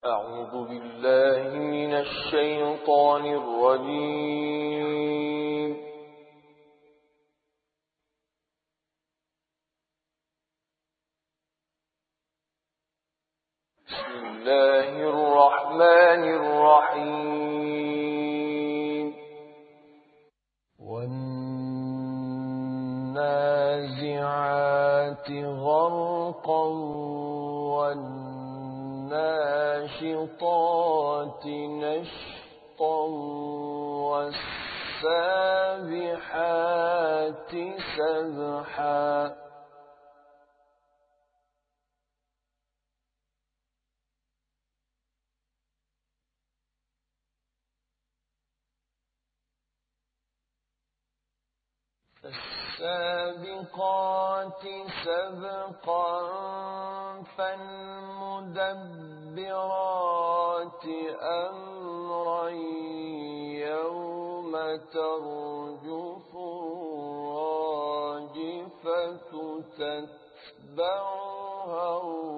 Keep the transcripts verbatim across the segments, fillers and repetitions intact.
أعوذ بالله من الشيطان الرجيم. بسم الله الرحمن الرحيم. والنازعات غرقا والناشطات نشطا والسابحات سبحا فالسابقات سبقا فالمدبرات أمرا يوم ترجف الراجفة تتبعها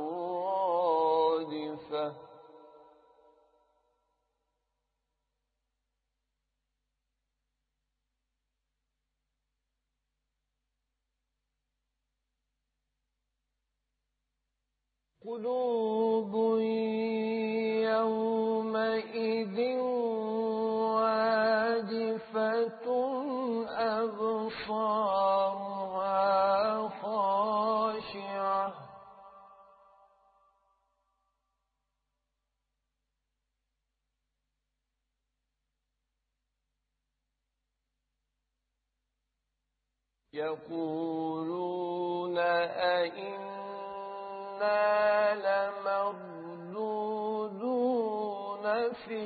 الرادفة قلوب يومئذ واجفة أبصارها خاشعة يقولون أئنا لمردودون في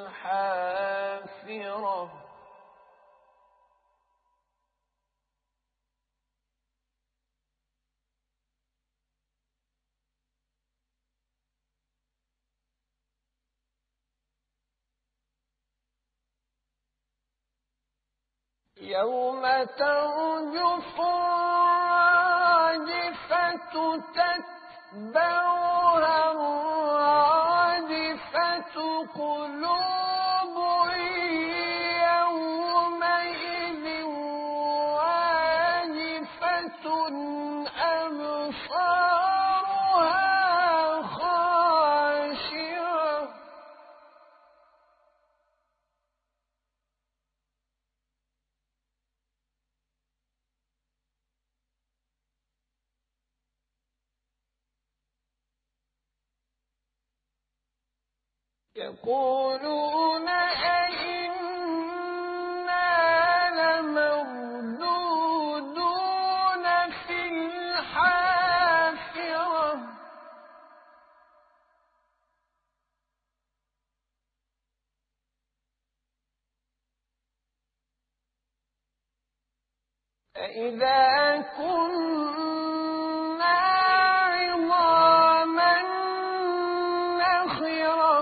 الحافرة يوم ترجف الراجفة تتبعها الرادفة قلوب يومئذ واجفة أبصارها خاشعة يقولون أئنا لمردودون في الحافرة أإذا كنا عظاما نخرة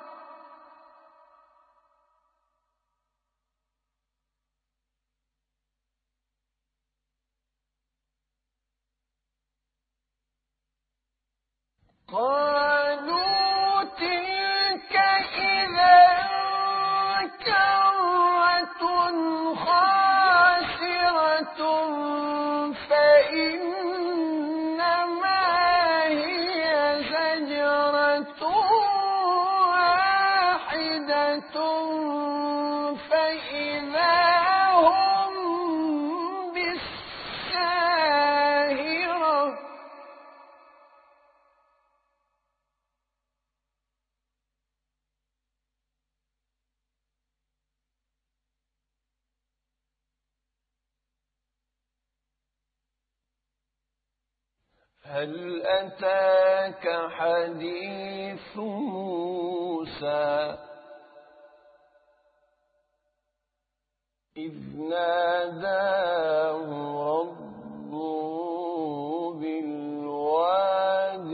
قالوا تلك إذا كرة خاسرة فإنما هي زجرة واحدة فإذا هم بالساهرة هل أتاك حديث موسى إذ ناداه ربه بالواد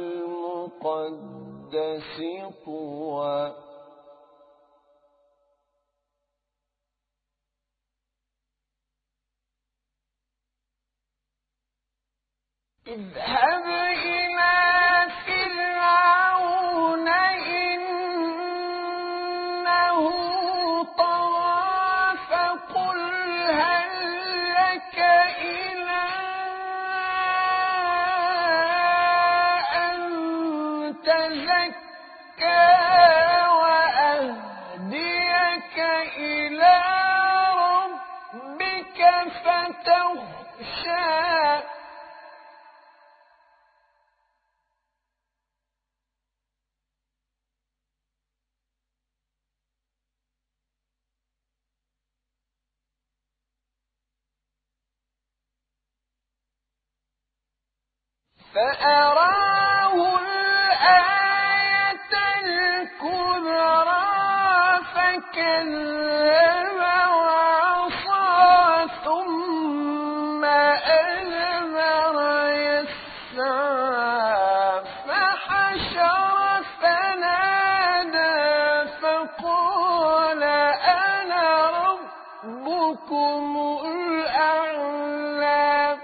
المقدس طوى اذهب إلى فرعون تزكى وأهديك إلى ربك فتخشى فأراه الآية الكبرى فكذب وعصى ثم أدبر يسعى فحشر فنادى فقال أنا ربكم الأعلى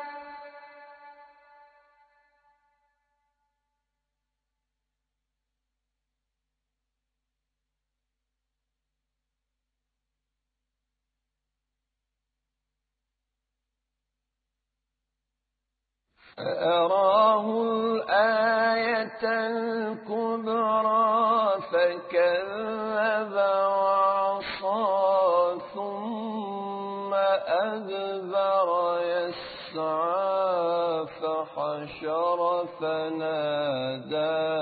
فأراه الآية الكبرى فكذب وعصى ثم أدبر يسعى فحشر فنادى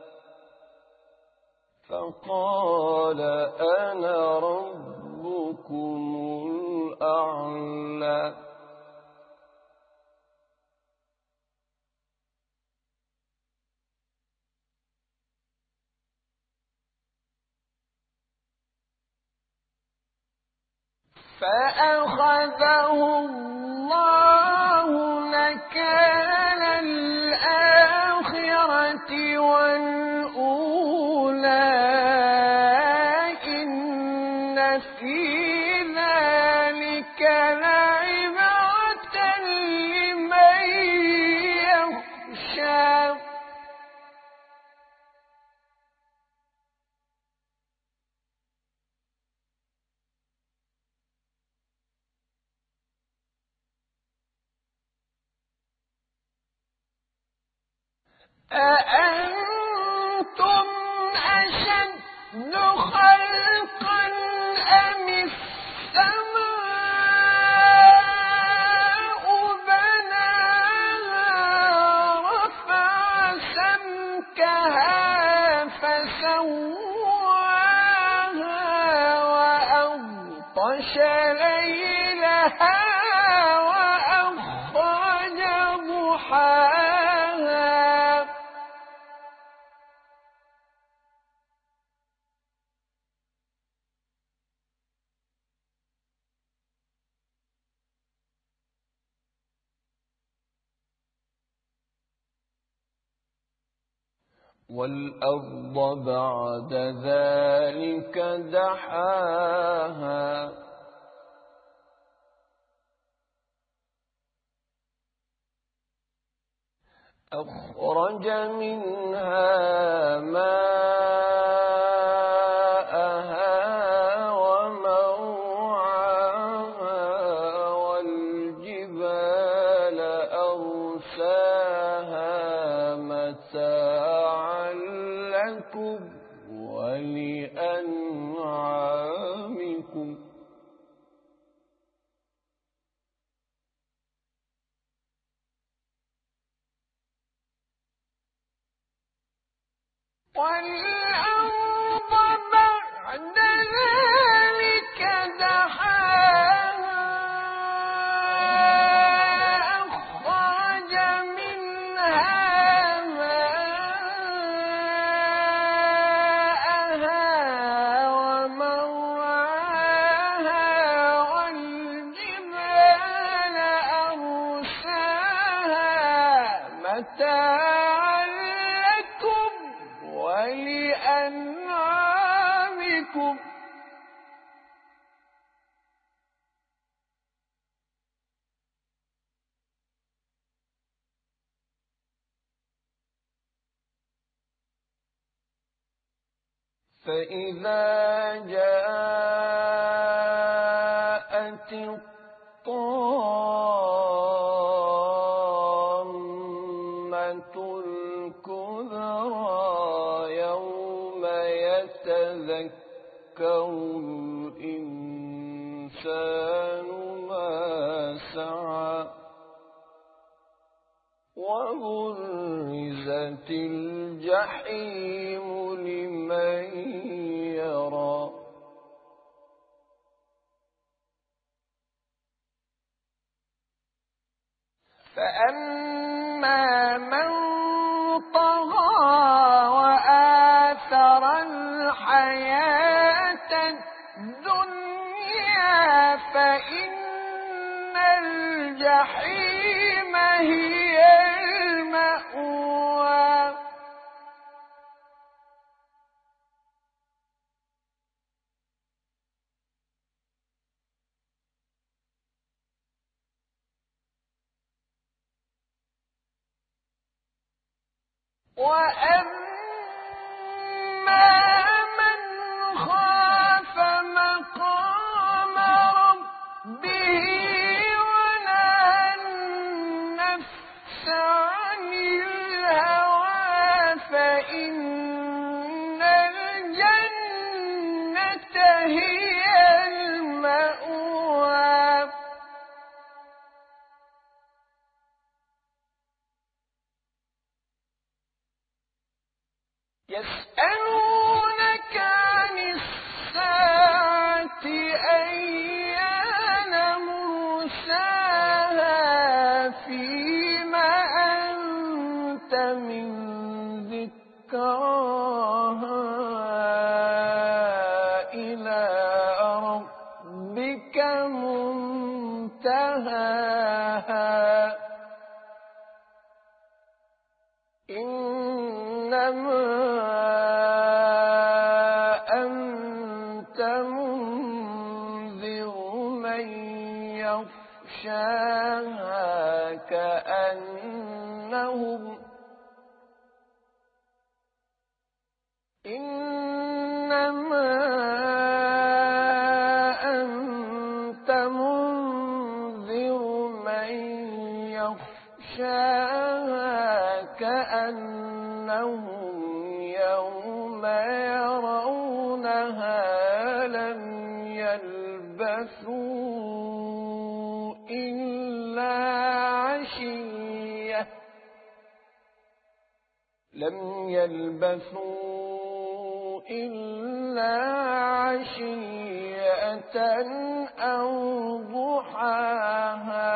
فقال أنا ربكم الأعلى فأخذه الله نكال الآخرة والأولى إن في ذلك لعبرة لمن يخشى أأنتم أشد خلقا أم السماء بناها رفع سمكها فسواها وأغطش ليلها وأخرج ضحاها والأرض بعد ذلك دحاها أخرج منها ماءها ومرعاها والجبال أرساها متاعا لكم ولأنعامكم والأرض بعد ذلك دحاها أخرج منها ماءها ومرعاها والجبال أرساها متاعا ولأنعامكم فإذا جاءت الطامة الكبرى الإنسان ما سعى وبرزت الجحيم لمن يرى فأما من طغى وآثر الحياة الدنيا فإن الجحيم هي المأوى وأما من خاف مقام ربه ونهى النفس عن الهوى فإن الجنة هي المأوى يسألونك عن الساعة أيان مرساها فيما أنت من ذكراها إلى ربك منتهاها إنما أنت منذر من يخشاها كأنهم إنما أنت منذر من يخشاها كأنهم يوم يرونها لم يلبثوا إلا عشية لم يلبثوا إلا عشية أو ضحاها